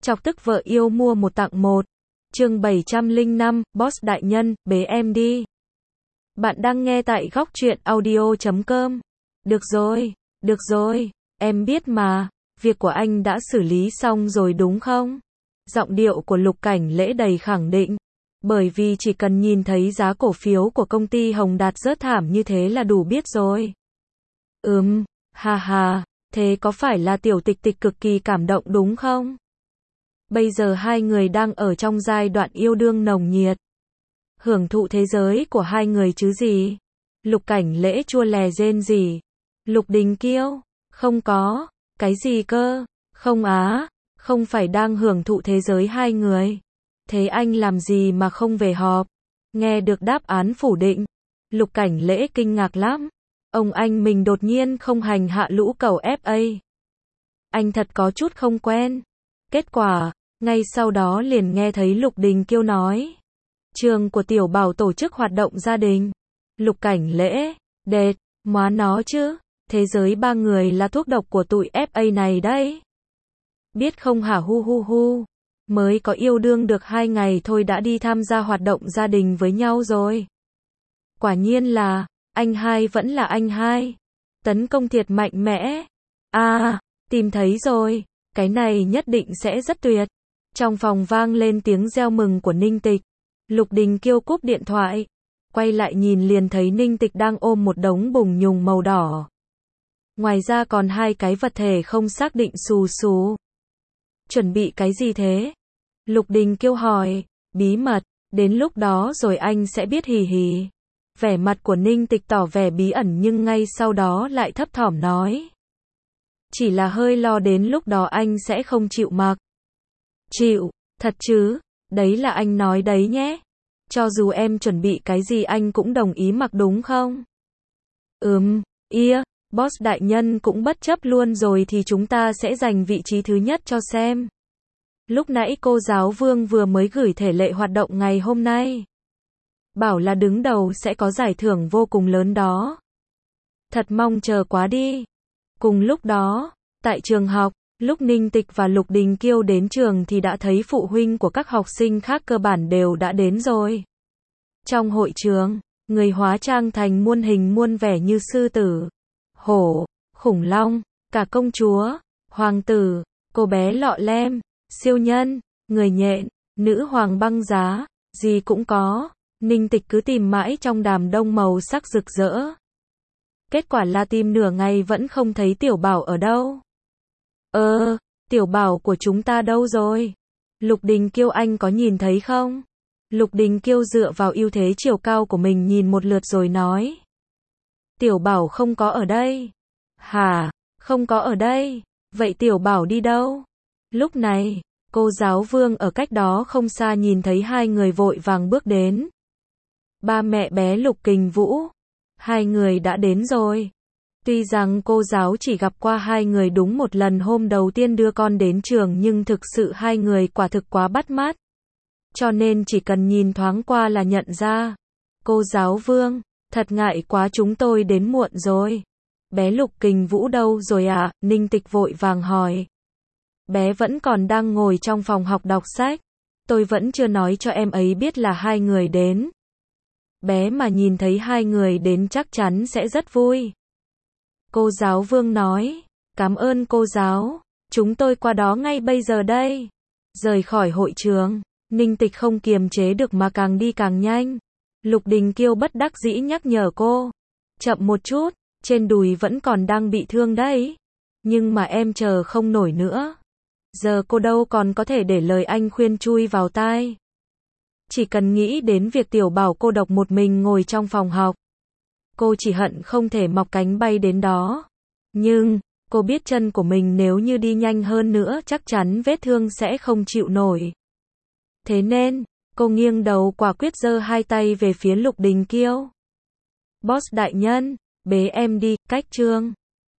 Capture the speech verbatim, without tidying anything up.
Chọc tức vợ yêu mua một tặng một. Chương bảy trăm lẻ năm, Boss đại nhân, bế em đi. Bạn đang nghe tại góc truyện audio chấm com. Được rồi, được rồi, em biết mà, việc của anh đã xử lý xong rồi đúng không? Giọng điệu của Lục Cảnh Lễ đầy khẳng định. Bởi vì chỉ cần nhìn thấy giá cổ phiếu của công ty Hồng Đạt rớt thảm như thế là đủ biết rồi. Ừm, ha ha, thế có phải là tiểu tịch tịch cực kỳ cảm động đúng không? Bây giờ hai người đang ở trong giai đoạn yêu đương nồng nhiệt. Hưởng thụ thế giới của hai người chứ gì? Lục Cảnh Lễ chua lè rên rỉ. Lục Đình Kiêu, không có, cái gì cơ? Không á, không phải đang hưởng thụ thế giới hai người. Thế anh làm gì mà không về họp? Nghe được đáp án phủ định, Lục Cảnh Lễ kinh ngạc lắm. Ông anh mình đột nhiên không hành hạ lũ cẩu ép a. Anh thật có chút không quen. Kết quả, ngay sau đó liền nghe thấy Lục Đình Kiêu nói. Trường của Tiểu Bảo tổ chức hoạt động gia đình. Lục Cảnh Lễ, đệt, móa nó chứ, thế giới ba người là thuốc độc của tụi ép a này đấy. Biết không hả hu hu hu, mới có yêu đương được hai ngày thôi đã đi tham gia hoạt động gia đình với nhau rồi. Quả nhiên là, anh hai vẫn là anh hai. Tấn công thiệt mạnh mẽ. À, tìm thấy rồi, cái này nhất định sẽ rất tuyệt. Trong phòng vang lên tiếng reo mừng của Ninh Tịch. Lục Đình Kiêu cúp điện thoại. Quay lại nhìn liền thấy Ninh Tịch đang ôm một đống bùng nhùng màu đỏ. Ngoài ra còn hai cái vật thể không xác định xù xù. Chuẩn bị cái gì thế? Lục Đình Kiêu hỏi. Bí mật, đến lúc đó rồi anh sẽ biết hì hì. Vẻ mặt của Ninh Tịch tỏ vẻ bí ẩn nhưng ngay sau đó lại thấp thỏm nói. Chỉ là hơi lo đến lúc đó anh sẽ không chịu mặc. Chịu, thật chứ, đấy là anh nói đấy nhé. Cho dù em chuẩn bị cái gì anh cũng đồng ý mặc đúng không? Ừm, ia, boss đại nhân cũng bất chấp luôn rồi thì chúng ta sẽ giành vị trí thứ nhất cho xem. Lúc nãy cô giáo Vương vừa mới gửi thể lệ hoạt động ngày hôm nay. Bảo là đứng đầu sẽ có giải thưởng vô cùng lớn đó. Thật mong chờ quá đi. Cùng lúc đó, tại trường học, lúc Ninh Tịch và Lục Đình Kiêu đến trường thì đã thấy phụ huynh của các học sinh khác cơ bản đều đã đến rồi. Trong hội trường, người hóa trang thành muôn hình muôn vẻ như sư tử, hổ, khủng long, cả công chúa, hoàng tử, cô bé lọ lem, siêu nhân, người nhện, nữ hoàng băng giá, gì cũng có. Ninh Tịch cứ tìm mãi trong đám đông màu sắc rực rỡ. Kết quả là tìm nửa ngày vẫn không thấy Tiểu Bảo ở đâu. Ờ, Tiểu Bảo của chúng ta đâu rồi? Lục Đình Kiêu anh có nhìn thấy không? Lục Đình Kiêu dựa vào ưu thế chiều cao của mình nhìn một lượt rồi nói. Tiểu Bảo không có ở đây. Hả? Không có ở đây. Vậy Tiểu Bảo đi đâu? Lúc này, cô giáo Vương ở cách đó không xa nhìn thấy hai người vội vàng bước đến. Ba mẹ bé Lục Kình Vũ. Hai người đã đến rồi. Tuy rằng cô giáo chỉ gặp qua hai người đúng một lần hôm đầu tiên đưa con đến trường nhưng thực sự hai người quả thực quá bắt mắt. Cho nên chỉ cần nhìn thoáng qua là nhận ra. Cô giáo Vương, thật ngại quá chúng tôi đến muộn rồi. Bé Lục Kình Vũ đâu rồi ạ? À? Ninh Tịch vội vàng hỏi. Bé vẫn còn đang ngồi trong phòng học đọc sách. Tôi vẫn chưa nói cho em ấy biết là hai người đến. Bé mà nhìn thấy hai người đến chắc chắn sẽ rất vui. Cô giáo Vương nói, cảm ơn cô giáo, chúng tôi qua đó ngay bây giờ đây. Rời khỏi hội trường, Ninh Tịch không kiềm chế được mà càng đi càng nhanh. Lục Đình Kiêu bất đắc dĩ nhắc nhở cô, chậm một chút, trên đùi vẫn còn đang bị thương đấy. Nhưng mà em chờ không nổi nữa. Giờ cô đâu còn có thể để lời anh khuyên chui vào tai. Chỉ cần nghĩ đến việc Tiểu Bảo cô độc một mình ngồi trong phòng học. Cô chỉ hận không thể mọc cánh bay đến đó. Nhưng, cô biết chân của mình nếu như đi nhanh hơn nữa chắc chắn vết thương sẽ không chịu nổi. Thế nên, cô nghiêng đầu quả quyết giơ hai tay về phía Lục Đình Kiêu. Boss đại nhân, bế em đi, cách chương.